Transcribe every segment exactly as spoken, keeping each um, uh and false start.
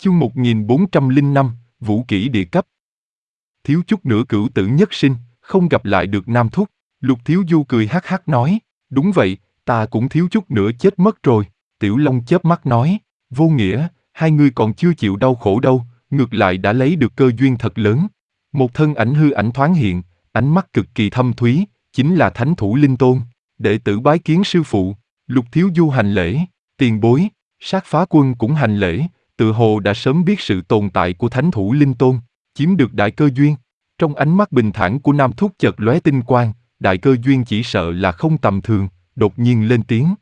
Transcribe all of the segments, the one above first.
Chương một nghìn bốn trăm lẻ năm, Vũ kỹ địa cấp. Thiếu chút nữa cửu tử nhất sinh, không gặp lại được Nam Thúc. Lục Thiếu Du cười hắc hắc nói, đúng vậy, ta cũng thiếu chút nữa chết mất rồi. Tiểu Long chớp mắt nói, vô nghĩa, hai người còn chưa chịu đau khổ đâu, ngược lại đã lấy được cơ duyên thật lớn. Một thân ảnh hư ảnh thoáng hiện, ánh mắt cực kỳ thâm thúy, chính là Thánh Thủ Linh Tôn. Đệ tử bái kiến sư phụ. Lục Thiếu Du hành lễ, tiền bối. Sát Phá Quân cũng hành lễ, tự hồ đã sớm biết sự tồn tại của Thánh Thủ Linh Tôn, chiếm được đại cơ duyên. Trong ánh mắt bình thản của Nam Thúc chợt lóe tinh quang, đại cơ duyên chỉ sợ là không tầm thường, đột nhiên lên tiếng.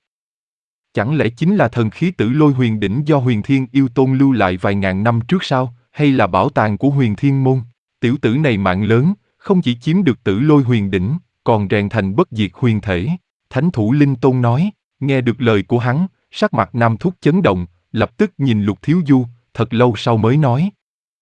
Chẳng lẽ chính là thần khí Tử Lôi Huyền Đỉnh do Huyền Thiên Yêu Tôn lưu lại vài ngàn năm trước sao, hay là bảo tàng của Huyền Thiên Môn? Tiểu tử này mạng lớn, không chỉ chiếm được Tử Lôi Huyền Đỉnh, còn rèn thành bất diệt huyền thể. Thánh Thủ Linh Tôn nói. Nghe được lời của hắn, sắc mặt Nam Thúc chấn động, lập tức nhìn Lục Thiếu Du, thật lâu sau mới nói.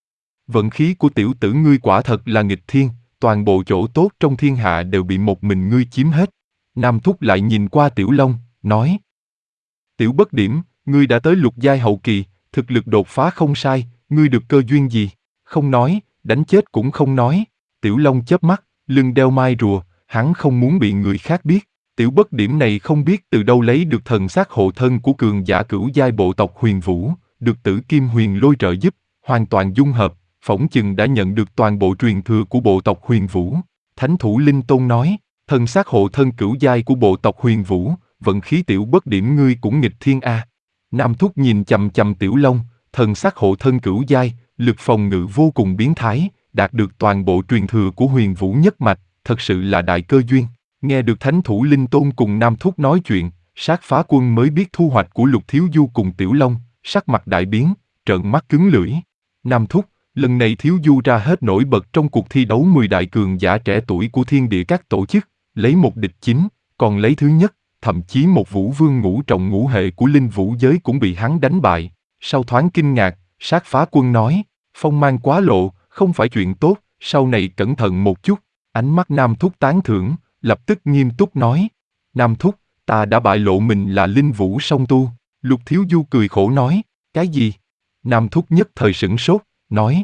Vận khí của tiểu tử ngươi quả thật là nghịch thiên, toàn bộ chỗ tốt trong thiên hạ đều bị một mình ngươi chiếm hết. Nam Thúc lại nhìn qua Tiểu Long, nói. Tiểu Bất Điểm, ngươi đã tới lục giai hậu kỳ, thực lực đột phá không sai, ngươi được cơ duyên gì? Không nói, đánh chết cũng không nói. Tiểu Long chớp mắt, lưng đeo mai rùa, hắn không muốn bị người khác biết. Tiểu Bất Điểm này không biết từ đâu lấy được thần xác hộ thân của cường giả cửu giai bộ tộc Huyền Vũ, được Tử Kim Huyền Lôi trợ giúp, hoàn toàn dung hợp, phỏng chừng đã nhận được toàn bộ truyền thừa của bộ tộc Huyền Vũ. Thánh Thủ Linh Tôn nói, thần xác hộ thân cửu giai của bộ tộc Huyền Vũ, vận khí Tiểu Bất Điểm ngươi cũng nghịch thiên a. Nam Thúc nhìn chằm chằm Tiểu Long, thần xác hộ thân cửu giai, lực phòng ngự vô cùng biến thái, đạt được toàn bộ truyền thừa của Huyền Vũ nhất mạch, thật sự là đại cơ duyên. Nghe được Thánh Thủ Linh Tôn cùng Nam Thúc nói chuyện, Sát Phá Quân mới biết thu hoạch của Lục Thiếu Du cùng Tiểu Long, sắc mặt đại biến, trợn mắt cứng lưỡi. Nam Thúc, lần này Thiếu Du ra hết nổi bật trong cuộc thi đấu mười đại cường giả trẻ tuổi của thiên địa các tổ chức, lấy một địch chín, còn lấy thứ nhất, thậm chí một vũ vương ngũ trọng ngũ hệ của linh vũ giới cũng bị hắn đánh bại. Sau thoáng kinh ngạc, Sát Phá Quân nói, phong mang quá lộ, không phải chuyện tốt, sau này cẩn thận một chút. Ánh mắt Nam Thúc tán thưởng, lập tức nghiêm túc nói, Nam Thúc, ta đã bại lộ mình là linh vũ song tu. Lục Thiếu Du cười khổ nói, cái gì? Nam Thúc nhất thời sửng sốt, nói,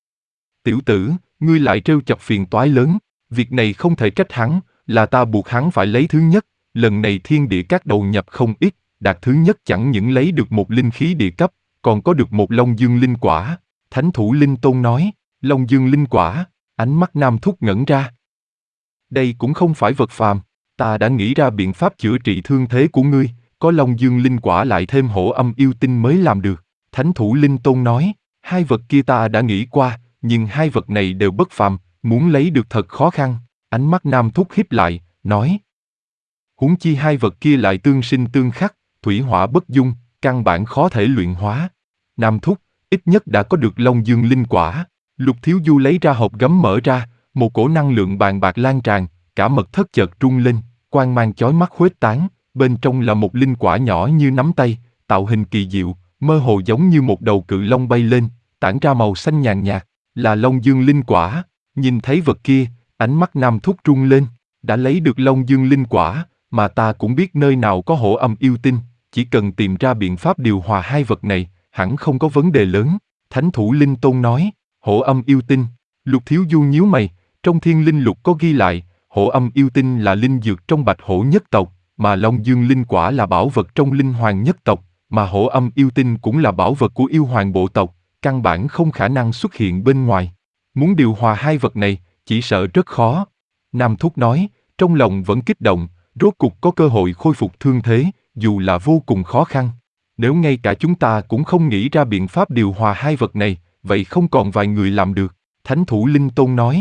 tiểu tử, ngươi lại trêu chọc phiền toái lớn, việc này không thể trách hắn, là ta buộc hắn phải lấy thứ nhất, lần này thiên địa các đầu nhập không ít, đạt thứ nhất chẳng những lấy được một linh khí địa cấp, còn có được một Long Dương linh quả. Thánh Thủ Linh Tôn nói, Long Dương linh quả, ánh mắt Nam Thúc ngẩn ra. Đây cũng không phải vật phàm, ta đã nghĩ ra biện pháp chữa trị thương thế của ngươi, có Long Dương linh quả lại thêm hổ âm yêu tinh mới làm được. Thánh Thủ Linh Tôn nói, hai vật kia ta đã nghĩ qua, nhưng hai vật này đều bất phàm, muốn lấy được thật khó khăn. Ánh mắt Nam Thúc híp lại, nói, huống chi hai vật kia lại tương sinh tương khắc, thủy hỏa bất dung, căn bản khó thể luyện hóa. Nam Thúc, ít nhất đã có được Long Dương linh quả. Lục Thiếu Du lấy ra hộp gấm mở ra, một cổ năng lượng bàn bạc lan tràn, cả mật thất chợt rung lên, quang mang chói mắt khuếch tán, bên trong là một linh quả nhỏ như nắm tay, tạo hình kỳ diệu, mơ hồ giống như một đầu cự long bay lên, tản ra màu xanh nhàn nhạt, là Long Dương linh quả. Nhìn thấy vật kia, ánh mắt Nam Thúc rung lên, đã lấy được Long Dương linh quả, mà ta cũng biết nơi nào có hổ âm yêu tinh, chỉ cần tìm ra biện pháp điều hòa hai vật này, hẳn không có vấn đề lớn. Thánh Thủ Linh Tôn nói, hổ âm yêu tinh. Lục Thiếu Du nhíu mày, trong Thiên Linh Lục có ghi lại, hổ âm yêu tinh là linh dược trong Bạch Hổ nhất tộc, mà Long Dương linh quả là bảo vật trong Linh Hoàng nhất tộc, mà hổ âm yêu tinh cũng là bảo vật của yêu hoàng bộ tộc, căn bản không khả năng xuất hiện bên ngoài. Muốn điều hòa hai vật này, chỉ sợ rất khó. Nam Thúc nói, trong lòng vẫn kích động, rốt cục có cơ hội khôi phục thương thế, dù là vô cùng khó khăn. Nếu ngay cả chúng ta cũng không nghĩ ra biện pháp điều hòa hai vật này, vậy không còn vài người làm được. Thánh Thủ Linh Tôn nói,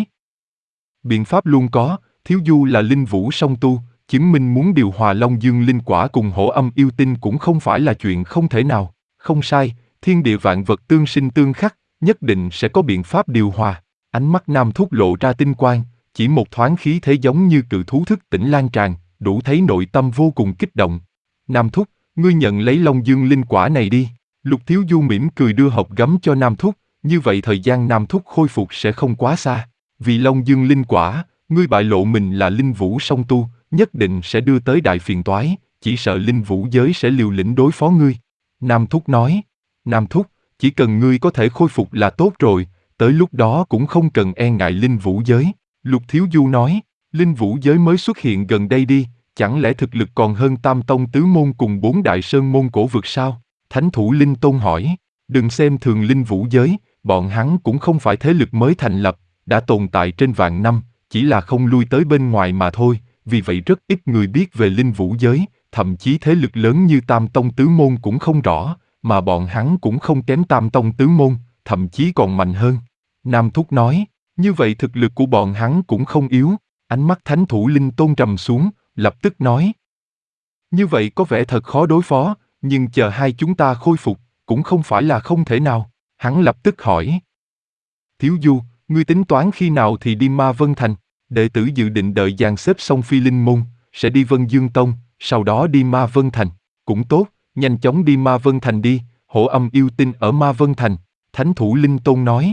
biện pháp luôn có, Thiếu Du là linh vũ song tu, chứng minh muốn điều hòa Long Dương linh quả cùng hổ âm yêu tinh cũng không phải là chuyện không thể nào. Không sai, thiên địa vạn vật tương sinh tương khắc, nhất định sẽ có biện pháp điều hòa. Ánh mắt Nam Thúc lộ ra tinh quang, chỉ một thoáng khí thế giống như cự thú thức tỉnh lan tràn, đủ thấy nội tâm vô cùng kích động. Nam Thúc, ngươi nhận lấy Long Dương linh quả này đi. Lục Thiếu Du mỉm cười đưa hộp gấm cho Nam Thúc, như vậy thời gian Nam Thúc khôi phục sẽ không quá xa. Vì Long Dương linh quả, ngươi bại lộ mình là linh vũ song tu, nhất định sẽ đưa tới đại phiền toái, chỉ sợ linh vũ giới sẽ liều lĩnh đối phó ngươi. Nam Thúc nói, Nam Thúc, chỉ cần ngươi có thể khôi phục là tốt rồi, tới lúc đó cũng không cần e ngại linh vũ giới. Lục Thiếu Du nói, linh vũ giới mới xuất hiện gần đây đi, chẳng lẽ thực lực còn hơn Tam Tông Tứ Môn cùng bốn đại sơn môn cổ vực sao? Thánh thủ Linh Tôn hỏi, đừng xem thường linh vũ giới, bọn hắn cũng không phải thế lực mới thành lập, đã tồn tại trên vạn năm, chỉ là không lui tới bên ngoài mà thôi, vì vậy rất ít người biết về linh vũ giới, thậm chí thế lực lớn như Tam Tông Tứ Môn cũng không rõ, mà bọn hắn cũng không kém Tam Tông Tứ Môn, thậm chí còn mạnh hơn. Nam Thúc nói, như vậy thực lực của bọn hắn cũng không yếu, ánh mắt Thánh thủ Linh Tôn trầm xuống, lập tức nói. Như vậy có vẻ thật khó đối phó, nhưng chờ hai chúng ta khôi phục, cũng không phải là không thể nào. Hắn lập tức hỏi. Thiếu Du, ngươi tính toán khi nào thì đi Ma Vân Thành? Đệ tử dự định đợi dàn xếp xong Phi Linh Môn, sẽ đi Vân Dương Tông, sau đó đi Ma Vân Thành. Cũng tốt, nhanh chóng đi Ma Vân Thành đi, Hổ Âm yêu tinh ở Ma Vân Thành. Thánh thủ Linh Tôn nói.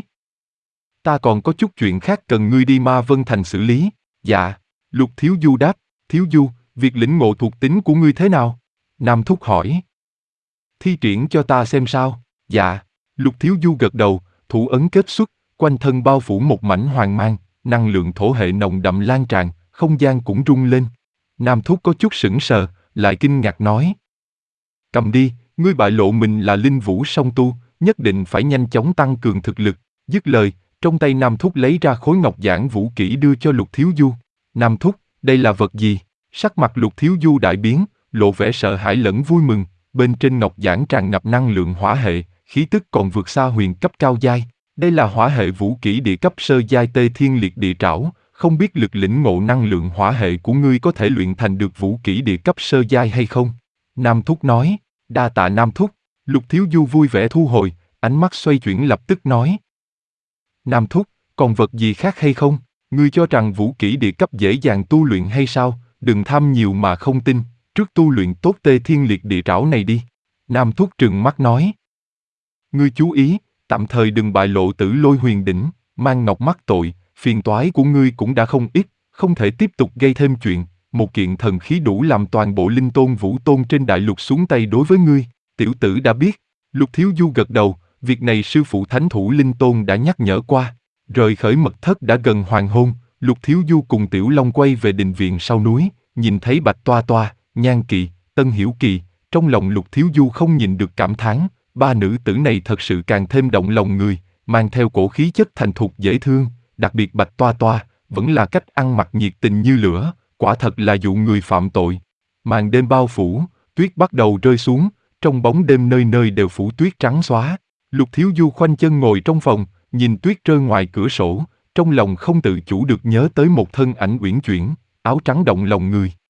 Ta còn có chút chuyện khác cần ngươi đi Ma Vân Thành xử lý. Dạ. Lục Thiếu Du đáp. Thiếu Du, việc lĩnh ngộ thuộc tính của ngươi thế nào? Nam Thúc hỏi. Thi triển cho ta xem sao? Dạ. Lục Thiếu Du gật đầu, thủ ấn kết xuất, quanh thân bao phủ một mảnh hoàng mang, năng lượng thổ hệ nồng đậm lan tràn, không gian cũng rung lên. Nam Thúc có chút sững sờ, lại kinh ngạc nói. Cầm đi, ngươi bại lộ mình là linh vũ song tu, nhất định phải nhanh chóng tăng cường thực lực. Dứt lời, trong tay Nam Thúc lấy ra khối ngọc giản vũ kỹ đưa cho Lục Thiếu Du. Nam Thúc, đây là vật gì? Sắc mặt Lục Thiếu Du đại biến, lộ vẻ sợ hãi lẫn vui mừng, bên trên ngọc giản tràn ngập năng lượng hỏa hệ, khí tức còn vượt xa huyền cấp cao giai. Đây là hỏa hệ vũ kỹ địa cấp sơ giai Tê Thiên Liệt Địa Trảo, không biết lực lĩnh ngộ năng lượng hỏa hệ của ngươi có thể luyện thành được vũ kỹ địa cấp sơ giai hay không? Nam Thúc nói, đa tạ Nam Thúc. Lục Thiếu Du vui vẻ thu hồi, ánh mắt xoay chuyển lập tức nói. Nam Thúc, còn vật gì khác hay không? Ngươi cho rằng vũ kỹ địa cấp dễ dàng tu luyện hay sao? Đừng tham nhiều mà không tin, trước tu luyện tốt Tê Thiên Liệt Địa Trảo này đi. Nam Thúc trừng mắt nói. Ngươi chú ý, tạm thời đừng bại lộ Tử Lôi Huyền Đỉnh, mang ngọc mắc tội, phiền toái của ngươi cũng đã không ít, không thể tiếp tục gây thêm chuyện. Một kiện thần khí đủ làm toàn bộ linh tôn vũ tôn trên đại lục xuống tay đối với ngươi. Tiểu tử đã biết. Lục Thiếu Du gật đầu, việc này sư phụ Thánh thủ Linh Tôn đã nhắc nhở qua. Rời khởi mật thất đã gần hoàng hôn, Lục Thiếu Du cùng Tiểu Long quay về đình viện sau núi, nhìn thấy Bạch Toa Toa, Nhan Kỳ, Tân Hiểu Kỳ, trong lòng Lục Thiếu Du không nhìn được cảm thán, ba nữ tử này thật sự càng thêm động lòng người, mang theo cổ khí chất thành thục dễ thương, đặc biệt Bạch Toa Toa, vẫn là cách ăn mặc nhiệt tình như lửa, quả thật là dụ người phạm tội. Màn đêm bao phủ, tuyết bắt đầu rơi xuống, trong bóng đêm nơi nơi đều phủ tuyết trắng xóa. Lục Thiếu Du khoanh chân ngồi trong phòng, nhìn tuyết rơi ngoài cửa sổ, trong lòng không tự chủ được nhớ tới một thân ảnh uyển chuyển, áo trắng động lòng người.